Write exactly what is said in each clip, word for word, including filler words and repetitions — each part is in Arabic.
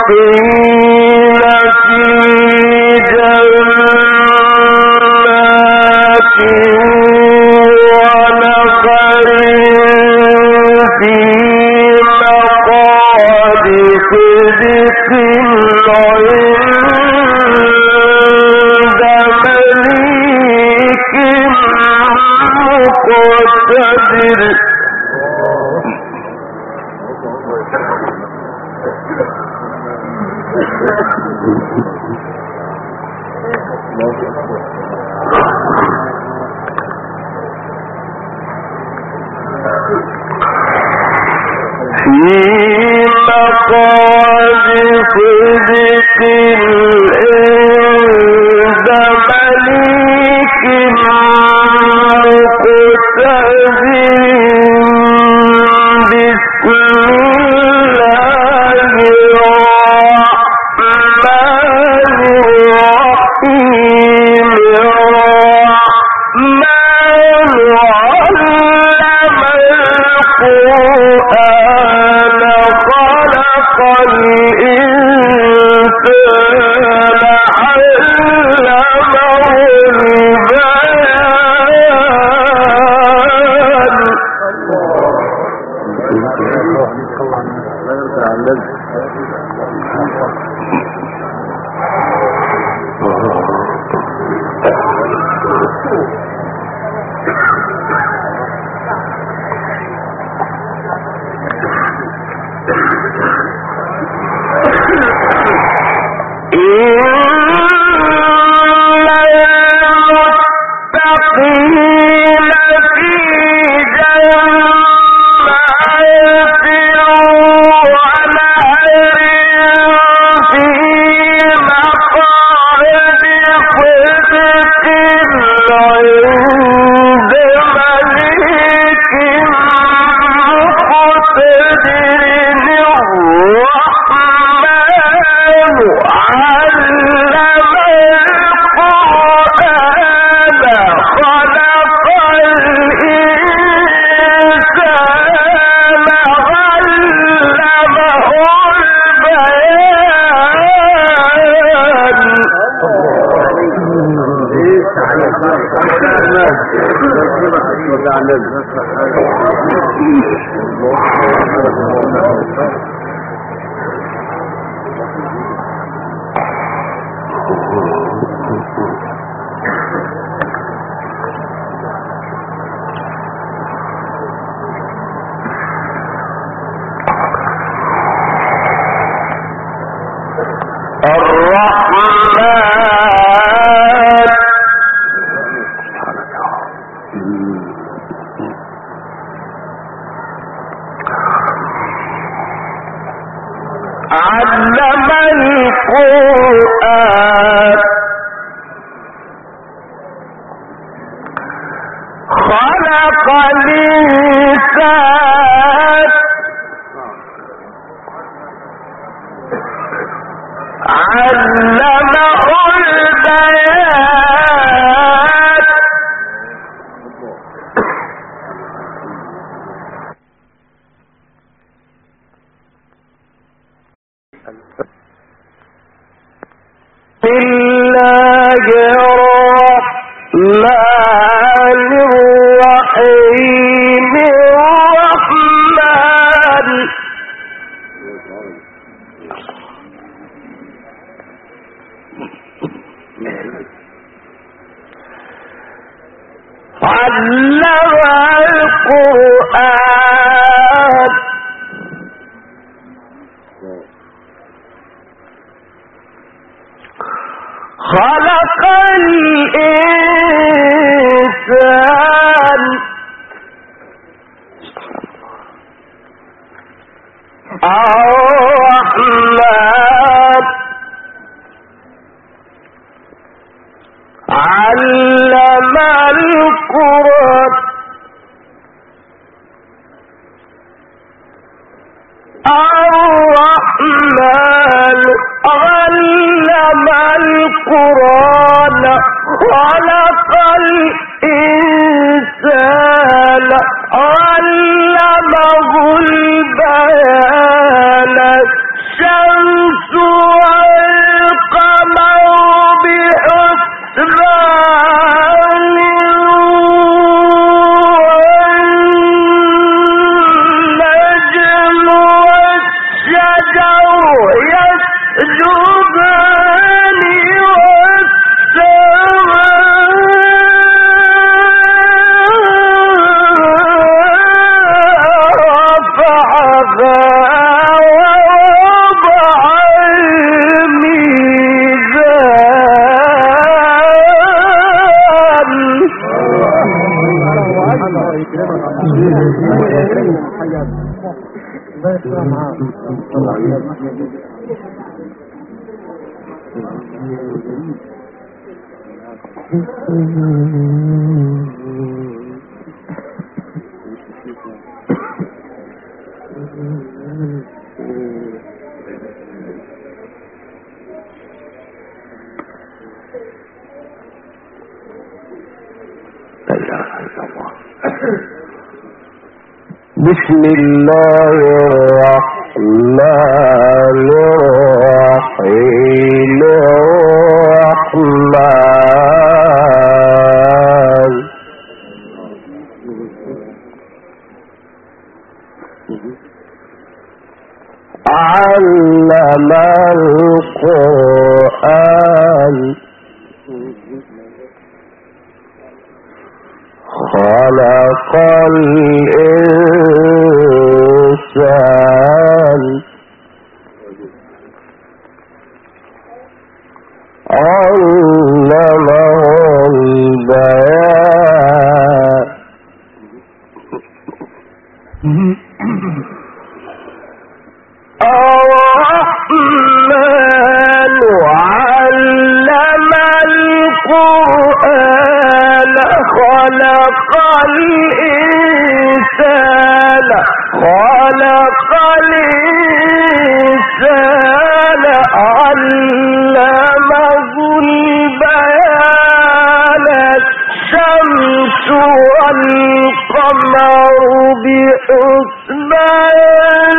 علمه البيان الشمس بسم الله الرحمن الرحيم الرحمن علم القرآن خلق الإنسان علمه البيان الرحمن علم القرآن خلق الإنسان خلق الإنسان علمه البيان الشمس والقمر بحسبان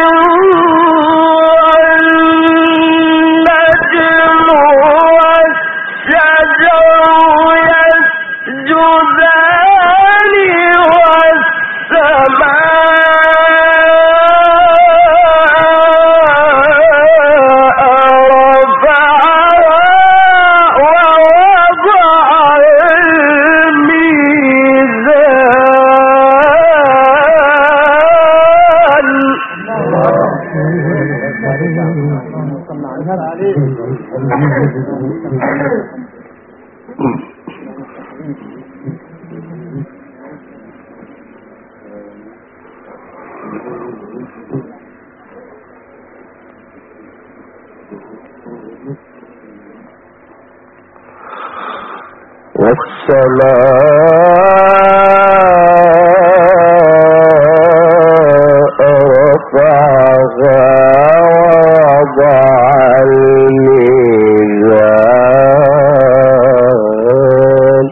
والنجم والشجر يسجدان والسماء رفعها ووضع الميزان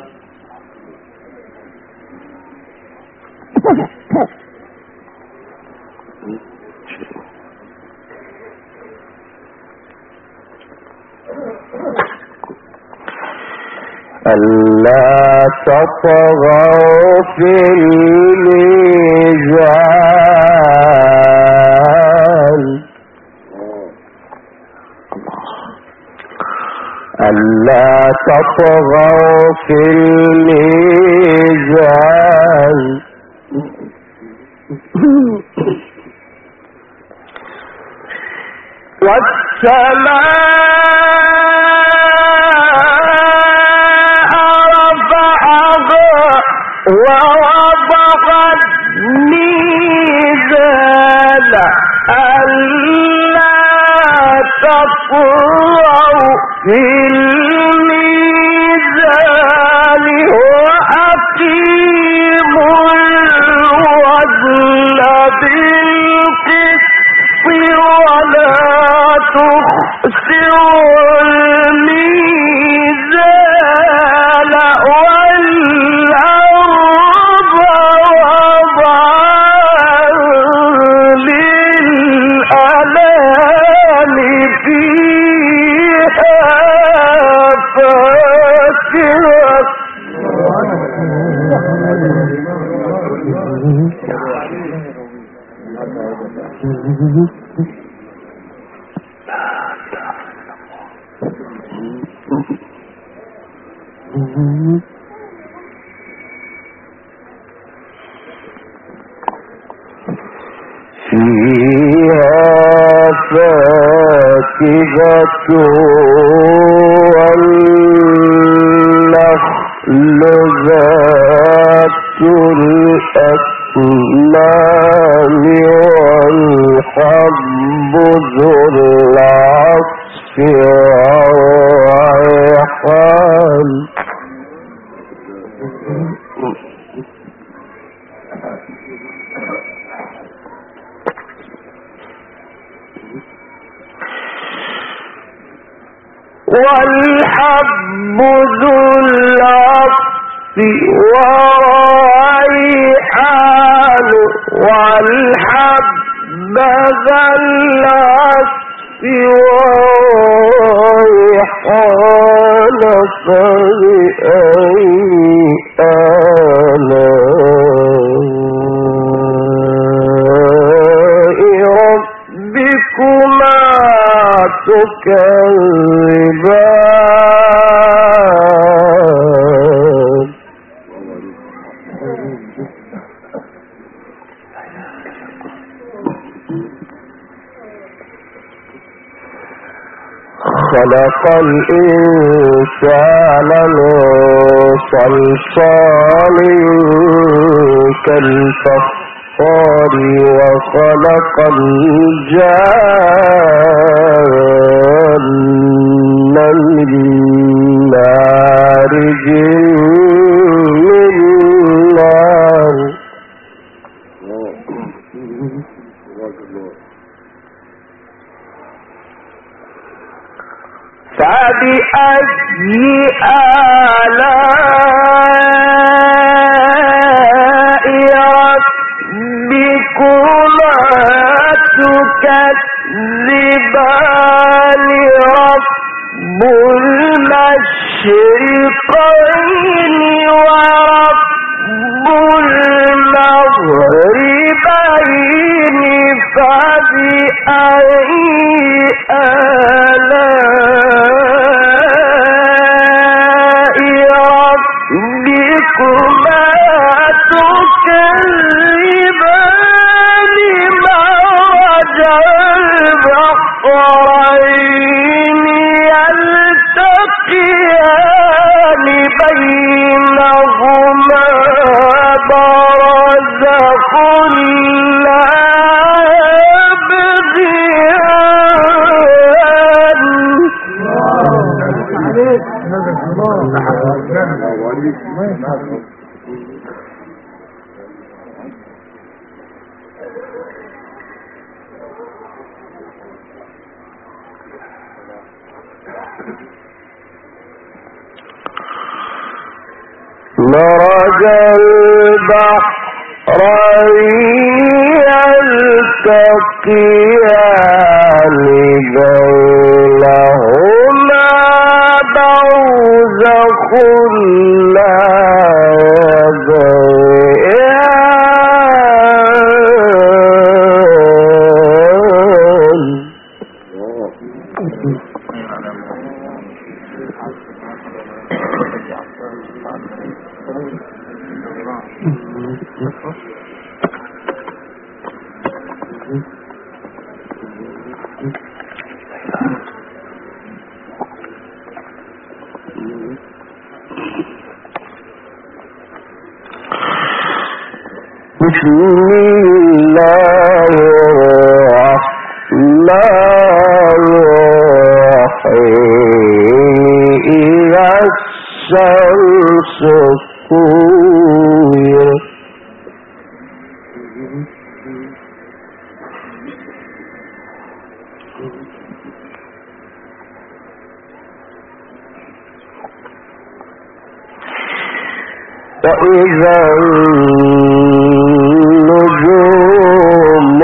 ألا تطغوا في الميزان ألا تطغوا في الميزان والسماء ووضع الميزان ألا تطغوا في الميزان وأقيموا الوزن بالقسط ولا تخسروا الميزان والأرض وضعها للأنام فيها فاكهة فيها فاكهة والنخل ذات الأكمام والحب ذو العصف والريحان والحب ذو العصف والريحان والحب ذا العصف والريحان فبأي آلاء ربكما تكذبان خلق الإنسان من صلصال كالفخار وخلق الجان من مارج من نار فبأي آلاء ربكما تكذبان رب المشرقين ورب المغربين فبأي آلاء ربكما تكذبان مرج البحرين يلتقيان بينهما برزخ لا مرج البحرين يلتقيان بينهما برزخ لا بسم الله الرحمن الرحيم إذا الشمس كورت وإذا النجوم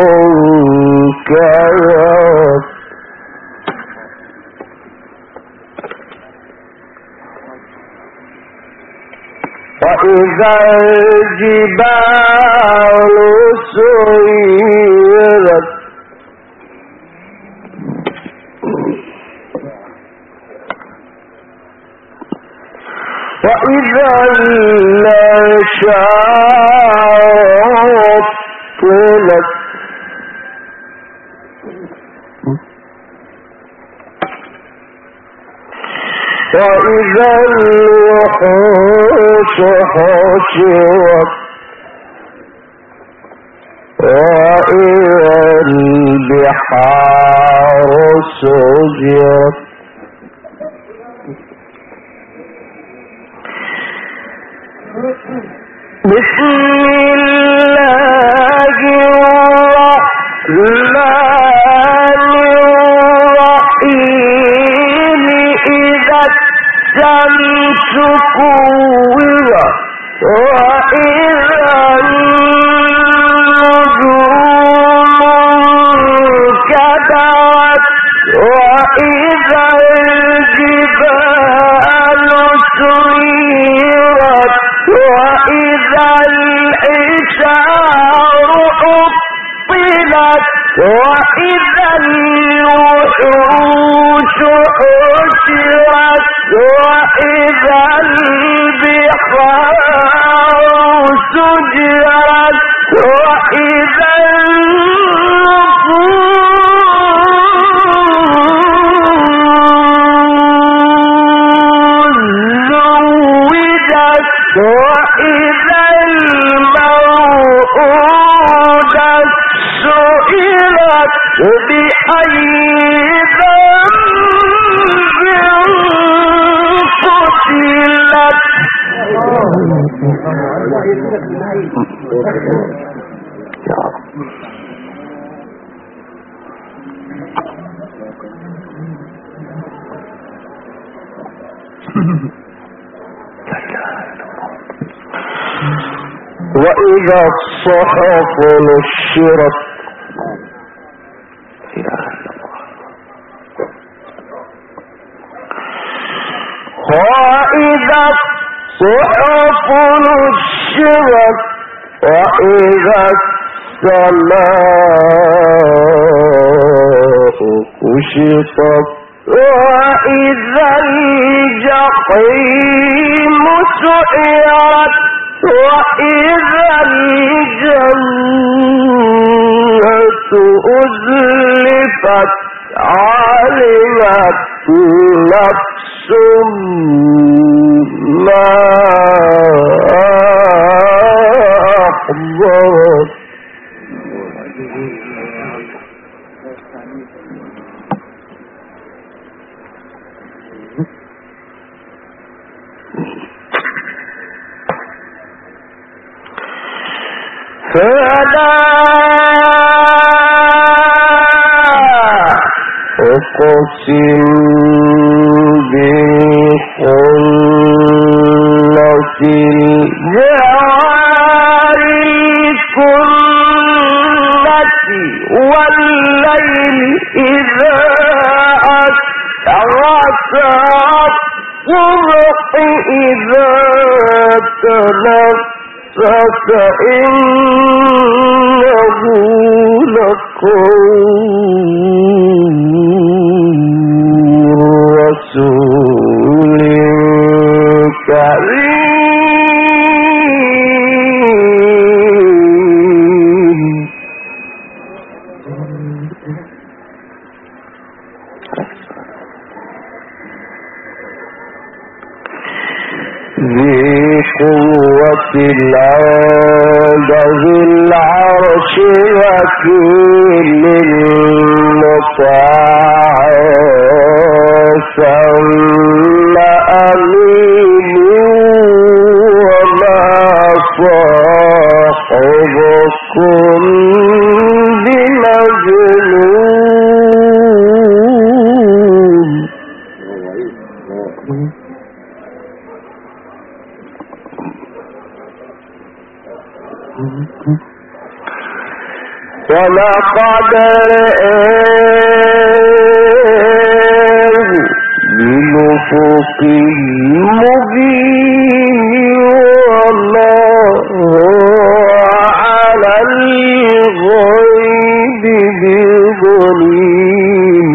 انكدرت وإذا الجبال سيرت وإذا العشاء عطلت وإذا الوحوش حشرت وإذا البحار سجرت بسم الله الرحمن الرحيم إذا الشمس كورت وإذا النجوم كدرت وإذا الجبال سيرت وإذا العشار عطلت وإذا الوحوش حشرت وإذا البحار سجرت وإذا النفوس زوجت وإذا الموءودة سئلت بأي ذنب قتلت وإذا الصحف نشرت وإذا الصحف نشرت وإذا السماء كشطت وإذا الجحيم سعرت وإذا الجنة أزلفت علمت نفس ما أحضرت فلا أقسم بالخنس الجوار الكنس والليل إذا أسعس والصبح إذا تنفس إنه لقول رسول كريم ذي قوة عند ذي العرش مكين مطاع ثم أمين وما صاحبكم بمجنون ولقد رآه بالأفق المبين وما هو على الغيب بضنين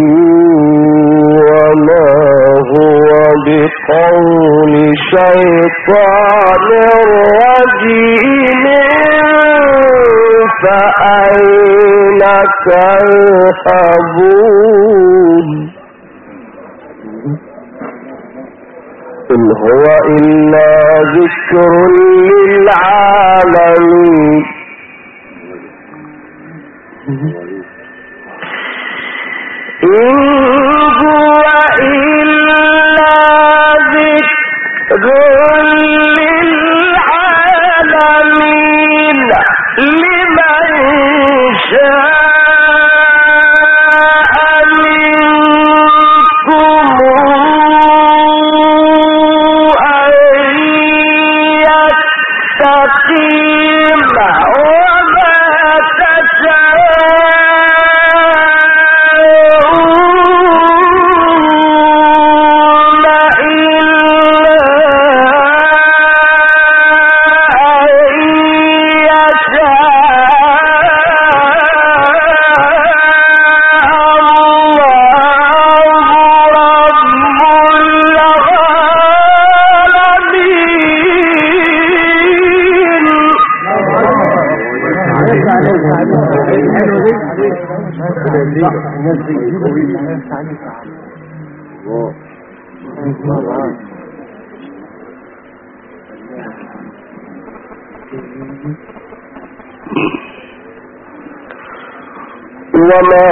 وما هو بقول شيطان رجيم فأين تذهبون إن هو إلا ذكر للعالمين إن هو إلا ذكر للعالمين لمن شاء وما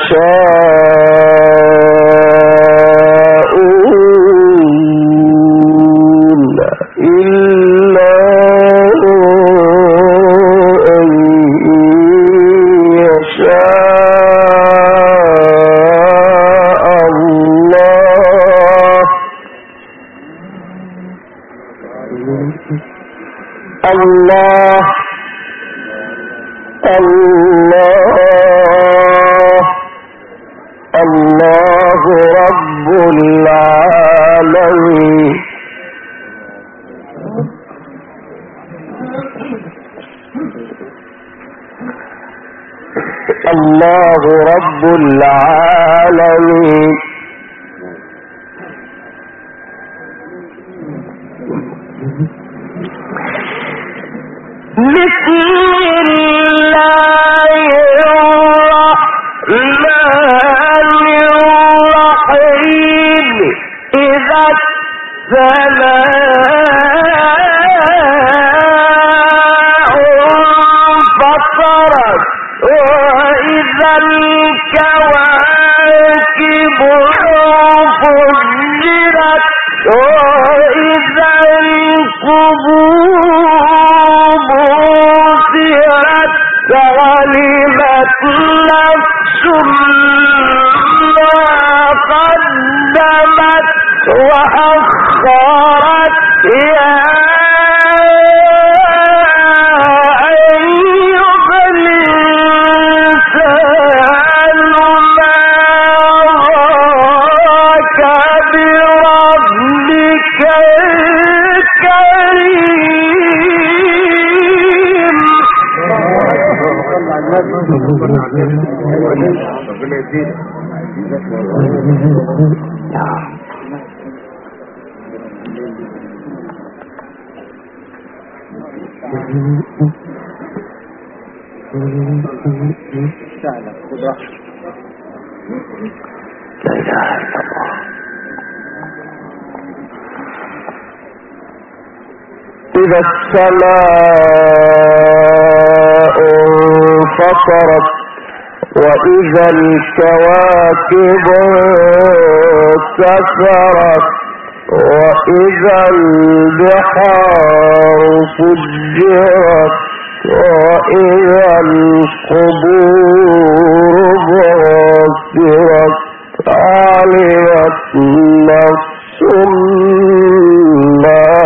تشاءون إلا أن يشاء الله الله الله الله رب العالمين الله رب العالمين بسم الله الرحمن الرحيم إذا السماء انفطرت وإذا الكواكب انفجرت وإذا القبور علمت نفس ما قدمت وأخرت يا أيها الإنسان ما غرك بربك الكريم لا إله إلا الله. إذا السماء انفطرت وإذا الكواكب انتثرت وإذا البحار فجرت وإذا القبور بعثرت علمت نفس ما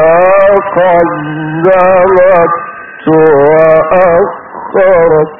قدمت وأخرت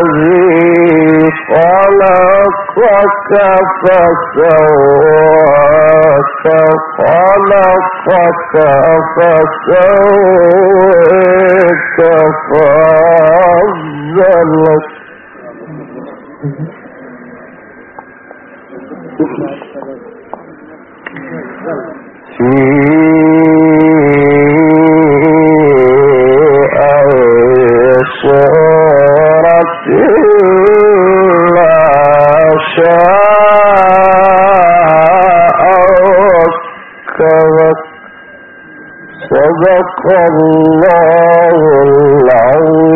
فسواك خلقك فسويك فعدلك في أي صورة ما شاء ركبك. صدق الله العظيم.